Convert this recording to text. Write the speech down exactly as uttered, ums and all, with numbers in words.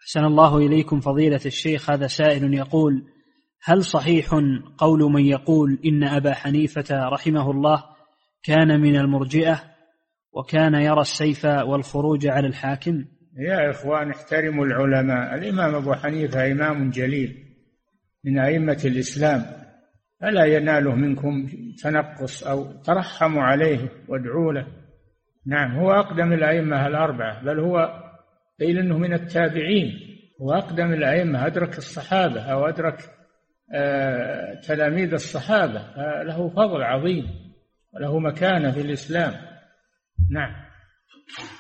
أحسن الله إليكم فضيلة الشيخ. هذا سائل يقول: هل صحيح قول من يقول إن أبا حنيفة رحمه الله كان من المرجئة وكان يرى السيف والخروج على الحاكم؟ يا إخوان، احترموا العلماء. الإمام أبو حنيفة إمام جليل من أئمة الإسلام، فلا يناله منكم تنقص أو ترحموا عليه وادعوا له. نعم، هو أقدم الأئمة الأربعة، بل هو قيل إنه من التابعين، وأقدم الأئمة، أدرك الصحابة أو أدرك آه تلاميذ الصحابة، له فضل عظيم وله مكانة في الإسلام. نعم.